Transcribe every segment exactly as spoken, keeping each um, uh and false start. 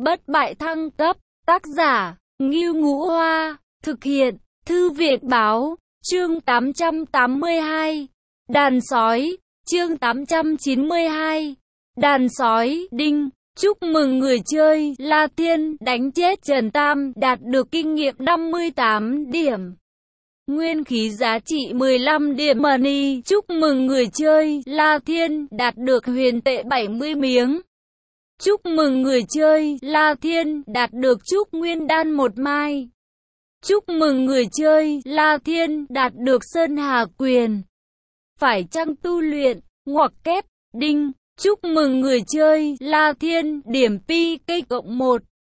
Bất bại thăng cấp, tác giả, Ngưu Ngũ Hoa, thực hiện, Thư viện Báo, chương tám trăm tám mươi hai, Đàn Sói, chương tám trăm chín mươi hai, Đàn Sói, Đinh, chúc mừng người chơi, La Thiên, đánh chết Trần Tam, đạt được kinh nghiệm năm mươi tám điểm. Nguyên khí giá trị mười lăm điểm money, chúc mừng người chơi, La Thiên, đạt được huyền tệ bảy mươi miếng. Chúc mừng người chơi, La Thiên, đạt được trúc nguyên đan một mai. Chúc mừng người chơi, La Thiên, đạt được sơn hà quyền. Phải chăng tu luyện, ngoặc kép, đinh, chúc mừng người chơi, La Thiên, điểm pi cây cộng một.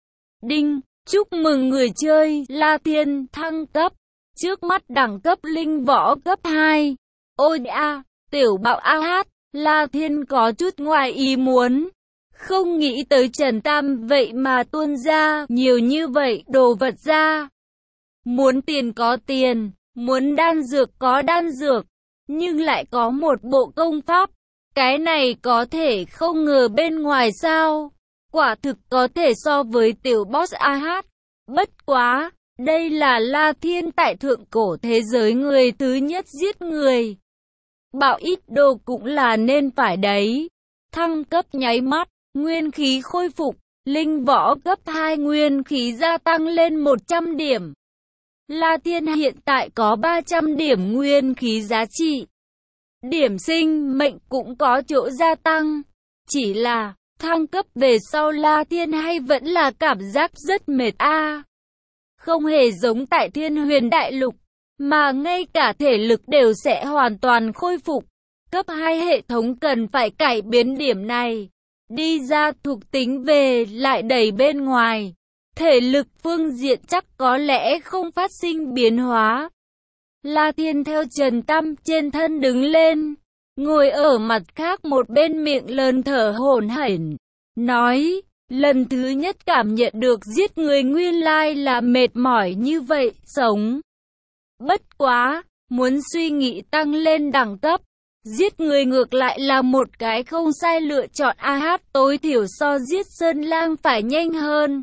Đinh, chúc mừng người chơi, La Thiên, thăng cấp. Trước mắt đẳng cấp linh võ cấp hai. Ôi a, tiểu bạo a hát, La Thiên có chút ngoài ý muốn. Không nghĩ tới Trần Tam vậy mà tuôn ra nhiều như vậy đồ vật ra. Muốn tiền có tiền, muốn đan dược có đan dược, nhưng lại có một bộ công pháp. Cái này có thể không ngờ bên ngoài sao? Quả thực có thể so với tiểu boss a hát. Bất quá, đây là La Thiên tại thượng cổ thế giới người thứ nhất giết người. Bạo ít đồ cũng là nên phải đấy. Thăng cấp nháy mắt, nguyên khí khôi phục, linh võ cấp hai nguyên khí gia tăng lên một trăm điểm. La Thiên hiện tại có ba trăm điểm nguyên khí giá trị. Điểm sinh mệnh cũng có chỗ gia tăng. Chỉ là, thăng cấp về sau La Thiên hay vẫn là cảm giác rất mệt a. Không hề giống tại Thiên Huyền Đại Lục, mà ngay cả thể lực đều sẽ hoàn toàn khôi phục. Cấp hai hệ thống cần phải cải biến điểm này. Đi ra thuộc tính về lại đẩy bên ngoài. Thể lực phương diện chắc có lẽ không phát sinh biến hóa. La Thiên theo Trần Tam trên thân đứng lên, ngồi ở mặt khác một bên miệng lớn thở hổn hển, nói, lần thứ nhất cảm nhận được giết người nguyên lai là mệt mỏi như vậy, sống. Bất quá, muốn suy nghĩ tăng lên đẳng cấp, giết người ngược lại là một cái không sai lựa chọn a hát, tối thiểu so giết Sơn Lang phải nhanh hơn.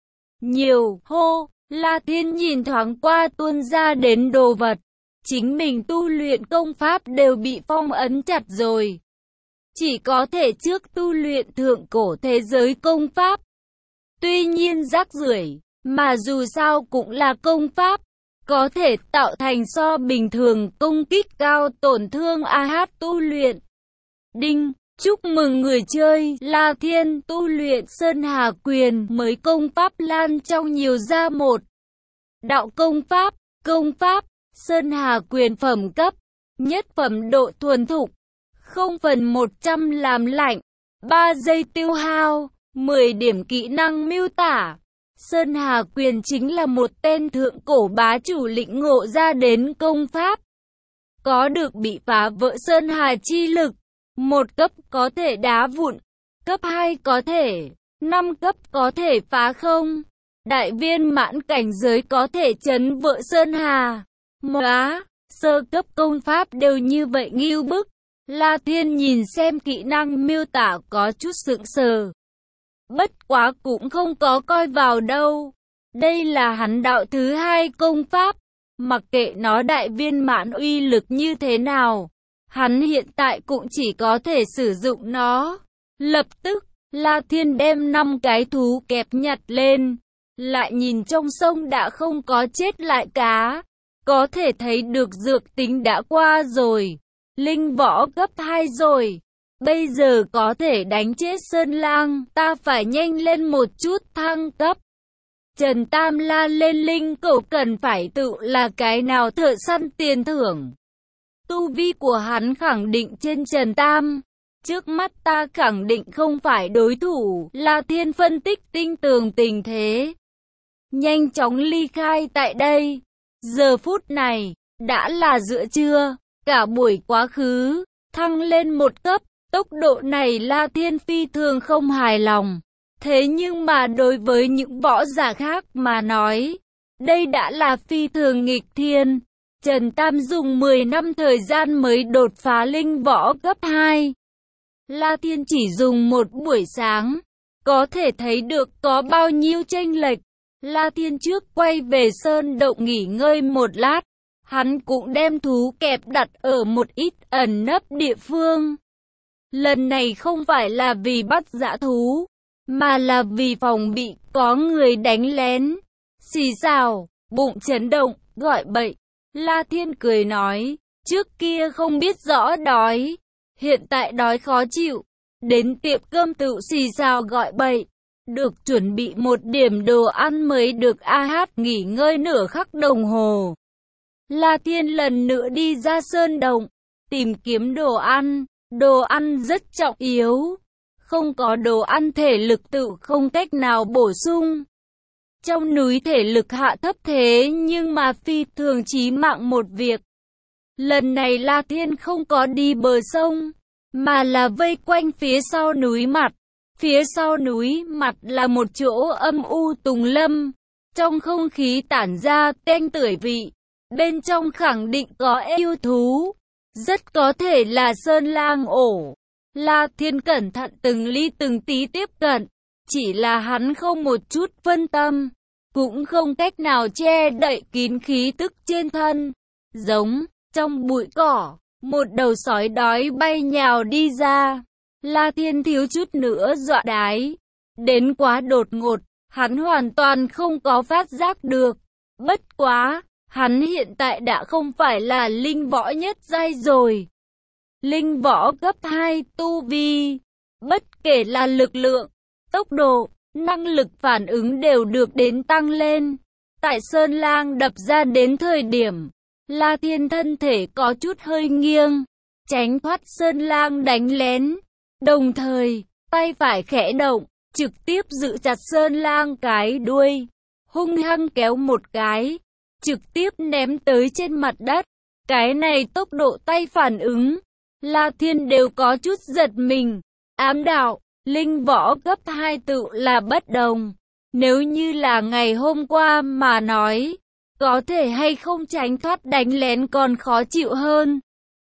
Nhiều, hô, La Thiên nhìn thoáng qua tuôn ra đến đồ vật. Chính mình tu luyện công pháp đều bị phong ấn chặt rồi. Chỉ có thể trước tu luyện thượng cổ thế giới công pháp. Tuy nhiên rác rưởi, mà dù sao cũng là công pháp. Có thể tạo thành so bình thường công kích cao tổn thương a hát tu luyện. Đinh, chúc mừng người chơi, La Thiên tu luyện Sơn Hà Quyền mới công pháp lan trong nhiều ra một. Đạo công pháp, công pháp, Sơn Hà Quyền phẩm cấp, nhất phẩm độ thuần thục, không phần một trăm làm lạnh, ba giây tiêu hao, mười điểm kỹ năng miêu tả. Sơn Hà Quyền chính là một tên thượng cổ bá chủ lĩnh ngộ ra đến công pháp. Có được bị phá vỡ Sơn Hà chi lực, một cấp có thể đá vụn, cấp hai có thể, năm cấp có thể phá không, đại viên mãn cảnh giới có thể chấn vỡ Sơn Hà. Móa, sơ cấp công pháp đều như vậy ngưu bức. La Thiên nhìn xem kỹ năng miêu tả có chút sững sờ. Bất quá cũng không có coi vào đâu. Đây là hắn đạo thứ hai công pháp. Mặc kệ nó đại viên mãn uy lực như thế nào, hắn hiện tại cũng chỉ có thể sử dụng nó. Lập tức, La Thiên đem năm cái thú kẹp nhặt lên. Lại nhìn trong sông đã không có chết lại cá. Có thể thấy được dược tính đã qua rồi. Linh võ cấp hai rồi. Bây giờ có thể đánh chết Sơn Lang, ta phải nhanh lên một chút thăng cấp. Trần Tam la lên linh cẩu cần phải tự là cái nào thợ săn tiền thưởng. Tu vi của hắn khẳng định trên Trần Tam. Trước mắt ta khẳng định không phải đối thủ, La Thiên phân tích tinh tường tình thế. Nhanh chóng ly khai tại đây. Giờ phút này, đã là giữa trưa, cả buổi quá khứ, thăng lên một cấp. Tốc độ này La Thiên phi thường không hài lòng. Thế nhưng mà đối với những võ giả khác mà nói, đây đã là phi thường nghịch thiên. Trần Tam dùng mười năm thời gian mới đột phá linh võ cấp hai. La Thiên chỉ dùng một buổi sáng. có thể thấy được có bao nhiêu chênh lệch. La Thiên trước quay về sơn động nghỉ ngơi một lát, hắn cũng đem thú kẹp đặt ở một ít ẩn nấp địa phương. Lần này không phải là vì bắt dã thú, mà là vì phòng bị có người đánh lén. Xì xào, bụng chấn động, gọi bậy. La Thiên cười nói, trước kia không biết rõ đói, hiện tại đói khó chịu, đến tiệm cơm tự xì xào gọi bậy. Được chuẩn bị một điểm đồ ăn mới được. A Hát nghỉ ngơi nửa khắc đồng hồ. La Thiên lần nữa đi ra sơn động, tìm kiếm đồ ăn. Đồ ăn rất trọng yếu, không có đồ ăn thể lực tự không cách nào bổ sung. Trong núi thể lực hạ thấp thế nhưng mà phi thường chí mạng một việc. Lần này La Thiên không có đi bờ sông, mà là vây quanh phía sau núi mặt. Phía sau núi mặt là một chỗ âm u tùng lâm, trong không khí tản ra tanh tưởi vị, bên trong khẳng định có yêu thú, rất có thể là sơn lang ổ. La Thiên cẩn thận từng ly từng tí tiếp cận, chỉ là hắn không một chút phân tâm, cũng không cách nào che đậy kín khí tức trên thân. Giống, trong bụi cỏ, một đầu sói đói bay nhào đi ra. La Thiên thiếu chút nữa dọa đái. Đến quá đột ngột, hắn hoàn toàn không có phát giác được. Bất quá, hắn hiện tại đã không phải là linh võ nhất giai rồi. Linh võ cấp hai tu vi, bất kể là lực lượng, tốc độ, năng lực phản ứng đều được đến tăng lên. Tại Sơn Lang đập ra đến thời điểm, La Thiên thân thể có chút hơi nghiêng, tránh thoát Sơn Lang đánh lén. Đồng thời, tay phải khẽ động, trực tiếp giữ chặt Sơn Lang cái đuôi, hung hăng kéo một cái, trực tiếp ném tới trên mặt đất. Cái này tốc độ tay phản ứng, La Thiên đều có chút giật mình. Ám đạo, linh võ cấp hai tự là bất đồng. Nếu như là ngày hôm qua mà nói, có thể hay không tránh thoát đánh lén còn khó chịu hơn.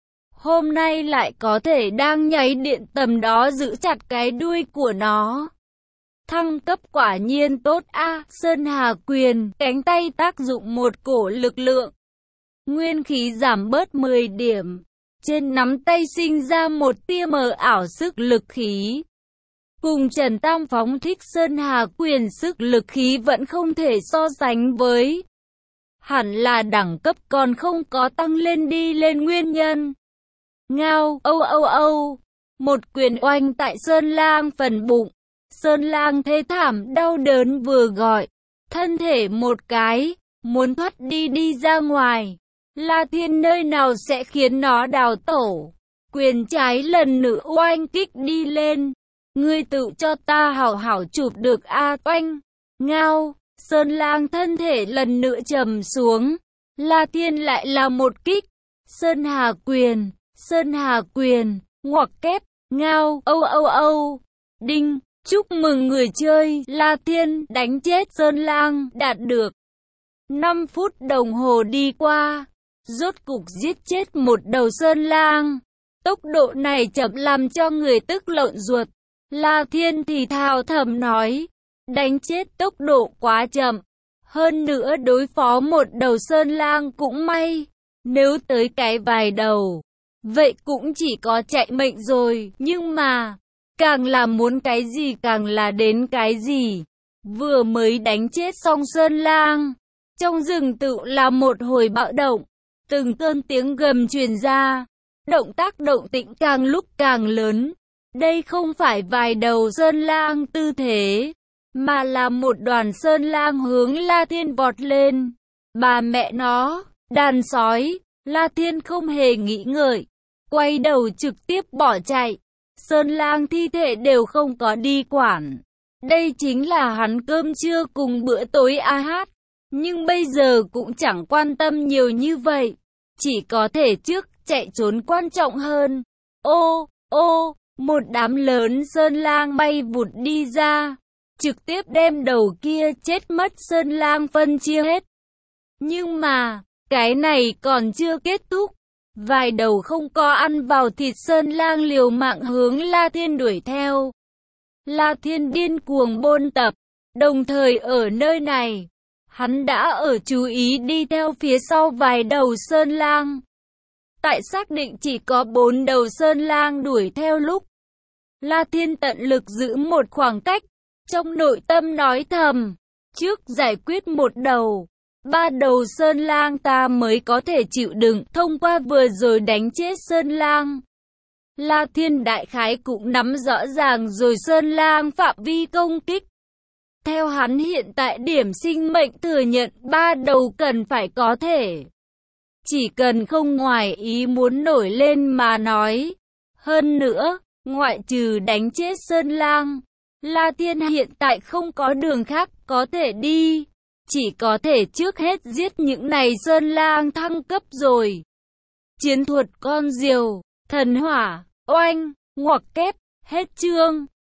Hôm nay lại có thể đang nháy điện tầm đó giữ chặt cái đuôi của nó. Thăng cấp quả nhiên tốt a. À, Sơn Hà Quyền, cánh tay tác dụng một cổ lực lượng. Nguyên khí giảm bớt mười điểm. Trên nắm tay sinh ra một tia mờ ảo sức lực khí. Cùng Trần Tam phóng thích Sơn Hà Quyền sức lực khí vẫn không thể so sánh với. Hẳn là đẳng cấp còn không có tăng lên đi lên nguyên nhân. Ngao, âu âu âu, một quyền oanh tại Sơn Lang phần bụng. Sơn Lang thê thảm đau đớn vừa gọi, thân thể một cái, muốn thoát đi đi ra ngoài. La Thiên nơi nào sẽ khiến nó đào tổ. Quyền trái lần nữa oanh kích đi lên. Ngươi tự cho ta hảo hảo chụp được a. Oanh, ngao, Sơn Lang thân thể lần nữa trầm xuống. La Thiên lại là một kích. Sơn Hà Quyền, Sơn Hà Quyền, ngoặc kép, ngao, âu âu âu, đinh. Chúc mừng người chơi, La Thiên đánh chết Sơn Lang, đạt được. năm phút đồng hồ đi qua, rốt cục giết chết một đầu Sơn Lang. Tốc độ này chậm làm cho người tức lộn ruột. La Thiên thì thào thầm nói, đánh chết tốc độ quá chậm. Hơn nữa đối phó một đầu Sơn Lang cũng may, nếu tới cái vài đầu, vậy cũng chỉ có chạy mệnh rồi. Nhưng mà, càng là muốn cái gì càng là đến cái gì. Vừa mới đánh chết xong Sơn Lang, trong rừng tự là một hồi bạo động, từng cơn tiếng gầm truyền ra, động tác động tĩnh càng lúc càng lớn. Đây không phải vài đầu Sơn Lang tư thế, mà là một đoàn Sơn Lang hướng La Thiên vọt lên. Bà mẹ nó, đàn sói. La Thiên không hề nghĩ ngợi, quay đầu trực tiếp bỏ chạy. Sơn Lang thi thể đều không có đi quản. Đây chính là hắn cơm trưa cùng bữa tối a hát. Nhưng bây giờ cũng chẳng quan tâm nhiều như vậy. Chỉ có thể trước chạy trốn quan trọng hơn. Ô, ô, một đám lớn Sơn Lang bay vụt đi ra. Trực tiếp đem đầu kia chết mất Sơn Lang phân chia hết. Nhưng mà, cái này còn chưa kết thúc. Vài đầu không có ăn vào thịt Sơn Lang liều mạng hướng La Thiên đuổi theo. La Thiên điên cuồng bôn tập, đồng thời ở nơi này, hắn đã ở chú ý đi theo phía sau vài đầu sơn lang. Tại xác định chỉ có bốn đầu sơn lang đuổi theo lúc, La Thiên tận lực giữ một khoảng cách, trong nội tâm nói thầm, trước giải quyết một đầu, ba đầu sơn lang ta mới có thể chịu đựng. Thông qua vừa rồi đánh chết sơn lang, La Thiên đại khái cũng nắm rõ ràng rồi sơn lang phạm vi công kích. Theo hắn hiện tại điểm sinh mệnh thừa nhận ba đầu cần phải có thể. Chỉ cần không ngoài ý muốn nổi lên mà nói. Hơn nữa, ngoại trừ đánh chết sơn lang, La Thiên hiện tại không có đường khác có thể đi. Chỉ có thể trước hết giết những này sơn lang thăng cấp rồi. Chiến thuật con diều, thần hỏa, oanh, ngoặc kép, hết chương.